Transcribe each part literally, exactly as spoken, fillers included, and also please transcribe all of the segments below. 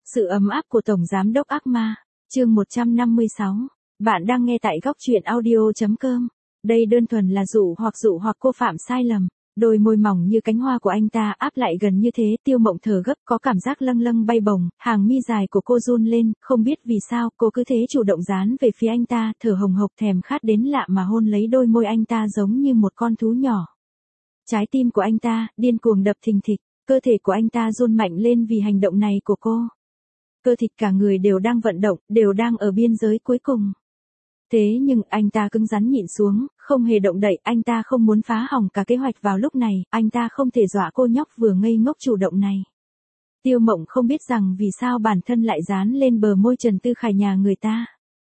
Sự ấm áp của Tổng Giám đốc ác ma, chương một trăm năm mươi sáu. Bạn đang nghe tại góc truyện audio.com. Đây đơn thuần là dụ hoặc dụ hoặc cô phạm sai lầm. Đôi môi mỏng như cánh hoa của anh ta áp lại gần như thế, Tiêu Mộng thở gấp, có cảm giác lâng lâng bay bổng, hàng mi dài của cô run lên, không biết vì sao, cô cứ thế chủ động dán về phía anh ta, thở hồng hộc thèm khát đến lạ mà hôn lấy đôi môi anh ta giống như một con thú nhỏ. Trái tim của anh ta, điên cuồng đập thình thịch, cơ thể của anh ta run mạnh lên vì hành động này của cô. Cơ thịt cả người đều đang vận động, đều đang ở biên giới cuối cùng. Thế nhưng anh ta cứng rắn nhịn xuống, không hề động đậy, anh ta không muốn phá hỏng cả kế hoạch vào lúc này, anh ta không thể dọa cô nhóc vừa ngây ngốc chủ động này. Tiêu Mộng không biết rằng vì sao bản thân lại dán lên bờ môi Trần Tư Khải nhà người ta.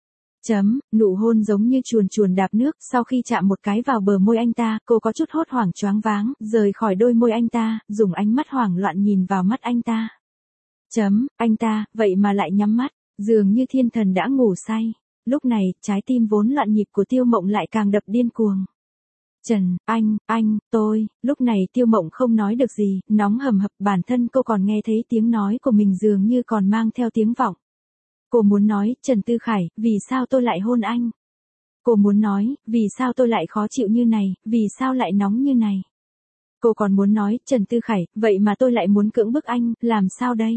Chấm, nụ hôn giống như chuồn chuồn đạp nước, sau khi chạm một cái vào bờ môi anh ta, cô có chút hốt hoảng choáng váng, rời khỏi đôi môi anh ta, dùng ánh mắt hoảng loạn nhìn vào mắt anh ta. Chấm, anh ta, vậy mà lại nhắm mắt, dường như thiên thần đã ngủ say. Lúc này, trái tim vốn loạn nhịp của Tiêu Mộng lại càng đập điên cuồng. Trần, anh, anh, tôi, lúc này Tiêu Mộng không nói được gì, nóng hầm hập, bản thân cô còn nghe thấy tiếng nói của mình dường như còn mang theo tiếng vọng. Cô muốn nói, Trần Tư Khải, vì sao tôi lại hôn anh? Cô muốn nói, vì sao tôi lại khó chịu như này, vì sao lại nóng như này? Cô còn muốn nói, Trần Tư Khải, vậy mà tôi lại muốn cưỡng bức anh, làm sao đây?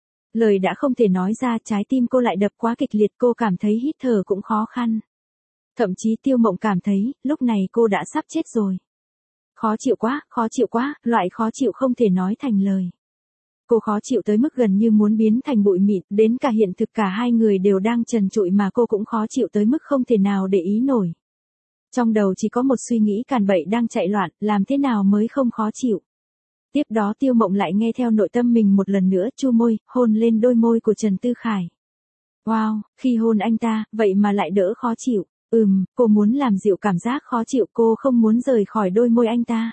Lời đã không thể nói ra, trái tim cô lại đập quá kịch liệt, cô cảm thấy hít thở cũng khó khăn. Thậm chí Tiêu Mộng cảm thấy, lúc này cô đã sắp chết rồi. Khó chịu quá, khó chịu quá, loại khó chịu không thể nói thành lời. Cô khó chịu tới mức gần như muốn biến thành bụi mịn, đến cả hiện thực cả hai người đều đang trần trụi mà cô cũng khó chịu tới mức không thể nào để ý nổi. Trong đầu chỉ có một suy nghĩ càn bậy đang chạy loạn, làm thế nào mới không khó chịu. Tiếp đó Tiêu Mộng lại nghe theo nội tâm mình một lần nữa, chu môi, hôn lên đôi môi của Trần Tư Khải. Wow, khi hôn anh ta, vậy mà lại đỡ khó chịu. Ừm, cô muốn làm dịu cảm giác khó chịu, cô không muốn rời khỏi đôi môi anh ta.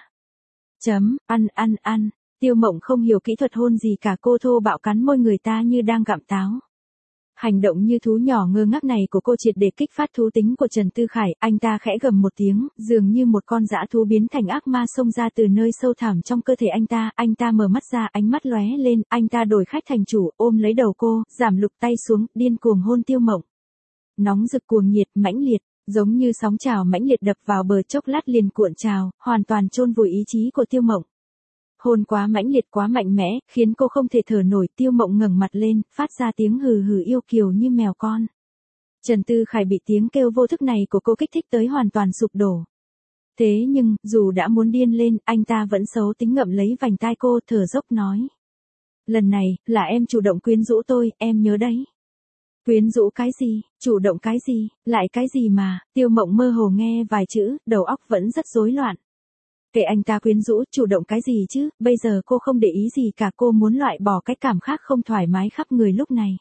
Chấm, ăn ăn ăn. Tiêu Mộng không hiểu kỹ thuật hôn gì cả, cô thô bạo cắn môi người ta như đang gặm táo. Hành động như thú nhỏ ngơ ngác này của cô triệt để kích phát thú tính của Trần Tư Khải, anh ta khẽ gầm một tiếng, dường như một con dã thú biến thành ác ma xông ra từ nơi sâu thẳm trong cơ thể anh ta, anh ta mở mắt ra, ánh mắt lóe lên, anh ta đổi khách thành chủ, ôm lấy đầu cô, giảm lục tay xuống, điên cuồng hôn Tiêu Mộng. Nóng rực cuồng nhiệt, mãnh liệt, giống như sóng trào mãnh liệt đập vào bờ, chốc lát liền cuộn trào, hoàn toàn chôn vùi ý chí của Tiêu Mộng. Hôn quá mãnh liệt quá mạnh mẽ, khiến cô không thể thở nổi, Tiêu Mộng ngẩng mặt lên, phát ra tiếng hừ hừ yêu kiều như mèo con. Trần Tư Khải bị tiếng kêu vô thức này của cô kích thích tới hoàn toàn sụp đổ. Thế nhưng, dù đã muốn điên lên, anh ta vẫn xấu tính ngậm lấy vành tai cô, thở dốc nói. Lần này, là em chủ động quyến rũ tôi, em nhớ đấy. Quyến rũ cái gì, chủ động cái gì, lại cái gì mà, Tiêu Mộng mơ hồ nghe vài chữ, đầu óc vẫn rất rối loạn. Kệ anh ta quyến rũ, chủ động cái gì chứ, bây giờ cô không để ý gì cả, cô muốn loại bỏ cái cảm giác không thoải mái khắp người lúc này.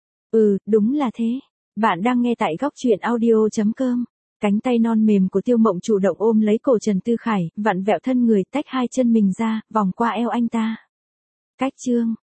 Ừ, đúng là thế. Bạn đang nghe tại góc truyện audio.com. Cánh tay non mềm của Tiêu Mộng chủ động ôm lấy cổ Trần Tư Khải, vặn vẹo thân người, tách hai chân mình ra, vòng qua eo anh ta. Cách chương,